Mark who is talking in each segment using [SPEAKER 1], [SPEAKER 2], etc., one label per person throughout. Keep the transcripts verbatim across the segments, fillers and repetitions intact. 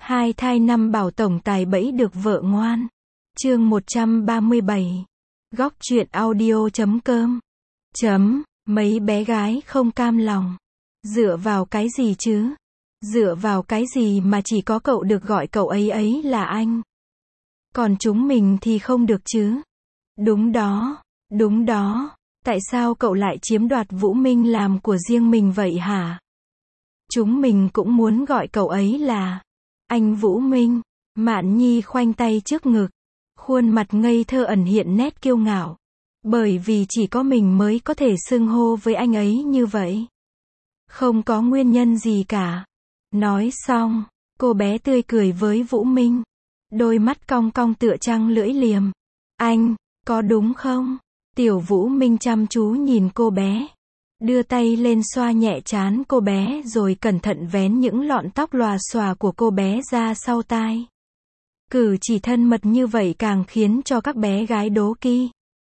[SPEAKER 1] Hai thai năm bảo tổng tài bẫy được vợ ngoan. Chương một trăm ba mươi bảy. Góc truyện audio chấm com. Chấm, mấy bé gái không cam lòng. Dựa vào cái gì chứ? Dựa vào cái gì mà chỉ có cậu được gọi cậu ấy ấy là anh? Còn chúng mình thì không được chứ? Đúng đó, đúng đó. Tại sao cậu lại chiếm đoạt Vũ Minh làm của riêng mình vậy hả? Chúng mình cũng muốn gọi cậu ấy là anh Vũ Minh. Mạn Nhi khoanh tay trước ngực. Khuôn mặt ngây thơ ẩn hiện nét kiêu ngạo. Bởi vì chỉ có mình mới có thể xưng hô với anh ấy như vậy. Không có nguyên nhân gì cả. Nói xong, cô bé tươi cười với Vũ Minh. Đôi mắt cong cong tựa trăng lưỡi liềm. Anh, có đúng không? Tiểu Vũ Minh chăm chú nhìn cô bé. Đưa tay lên xoa nhẹ trán cô bé rồi cẩn thận vén những lọn tóc lòa xòa của cô bé ra sau tai. Cử chỉ thân mật như vậy càng khiến cho các bé gái đố kỵ.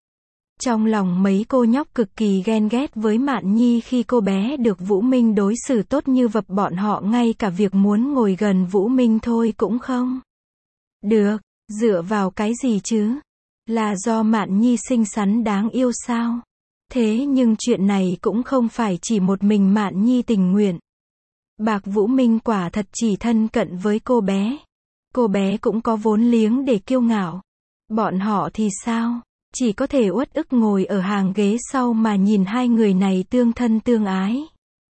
[SPEAKER 1] Trong lòng mấy cô nhóc cực kỳ ghen ghét với Mạn Nhi khi cô bé được Vũ Minh đối xử tốt như vật, bọn họ ngay cả việc muốn ngồi gần Vũ Minh thôi cũng không được. Dựa vào cái gì chứ? Là do Mạn Nhi xinh xắn đáng yêu sao? Thế nhưng chuyện này cũng không phải chỉ một mình Mạn Nhi tình nguyện. Bạc Vũ Minh quả thật chỉ thân cận với cô bé. Cô bé cũng có vốn liếng để kiêu ngạo. Bọn họ thì sao? Chỉ có thể uất ức ngồi ở hàng ghế sau mà nhìn hai người này tương thân tương ái.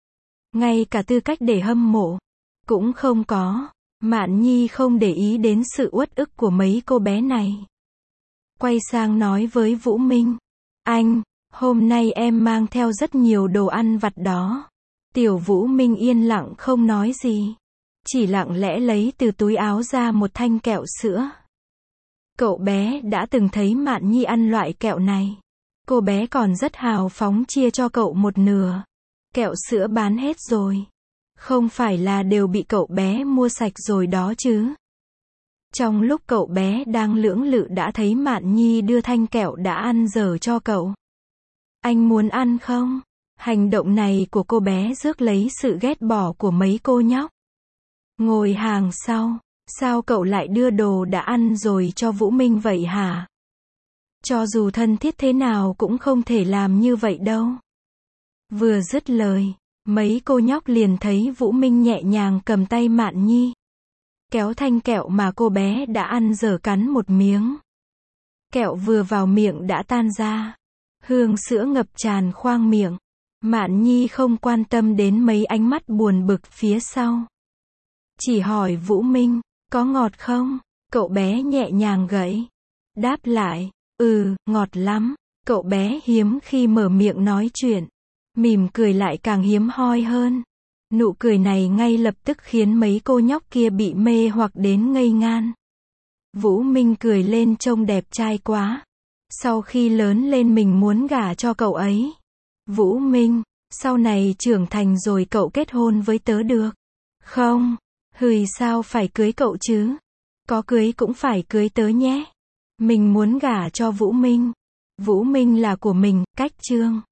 [SPEAKER 1] Ngay cả tư cách để hâm mộ cũng không có. Mạn Nhi không để ý đến sự uất ức của mấy cô bé này. Quay sang nói với Vũ Minh. Anh, hôm nay em mang theo rất nhiều đồ ăn vặt đó. Tiểu Vũ Minh yên lặng không nói gì. Chỉ lặng lẽ lấy từ túi áo ra một thanh kẹo sữa. Cậu bé đã từng thấy Mạn Nhi ăn loại kẹo này. Cô bé còn rất hào phóng chia cho cậu một nửa. Kẹo sữa bán hết rồi. Không phải là đều bị cậu bé mua sạch rồi đó chứ. Trong lúc cậu bé đang lưỡng lự đã thấy Mạn Nhi đưa thanh kẹo đã ăn dở cho cậu. Anh muốn ăn không? Hành động này của cô bé rước lấy sự ghét bỏ của mấy cô nhóc. Ngồi hàng sau, sao cậu lại đưa đồ đã ăn rồi cho Vũ Minh vậy hả? Cho dù thân thiết thế nào cũng không thể làm như vậy đâu. Vừa dứt lời, mấy cô nhóc liền thấy Vũ Minh nhẹ nhàng cầm tay Mạn Nhi. Kéo thanh kẹo mà cô bé đã ăn dở cắn một miếng. Kẹo vừa vào miệng đã tan ra. Hương sữa ngập tràn khoang miệng. Mạn Nhi không quan tâm đến mấy ánh mắt buồn bực phía sau. Chỉ hỏi Vũ Minh, có ngọt không? Cậu bé nhẹ nhàng gãy. Đáp lại, ừ, ngọt lắm. Cậu bé hiếm khi mở miệng nói chuyện. Mỉm cười lại càng hiếm hoi hơn. Nụ cười này ngay lập tức khiến mấy cô nhóc kia bị mê hoặc đến ngây ngan. Vũ Minh cười lên trông đẹp trai quá. Sau khi lớn lên mình muốn gả cho cậu ấy. Vũ Minh, sau này trưởng thành rồi cậu kết hôn với tớ được không? Hừi, sao phải cưới cậu chứ? Có cưới cũng phải cưới tớ nhé. Mình muốn gả cho Vũ Minh. Vũ Minh là của mình, cách chương.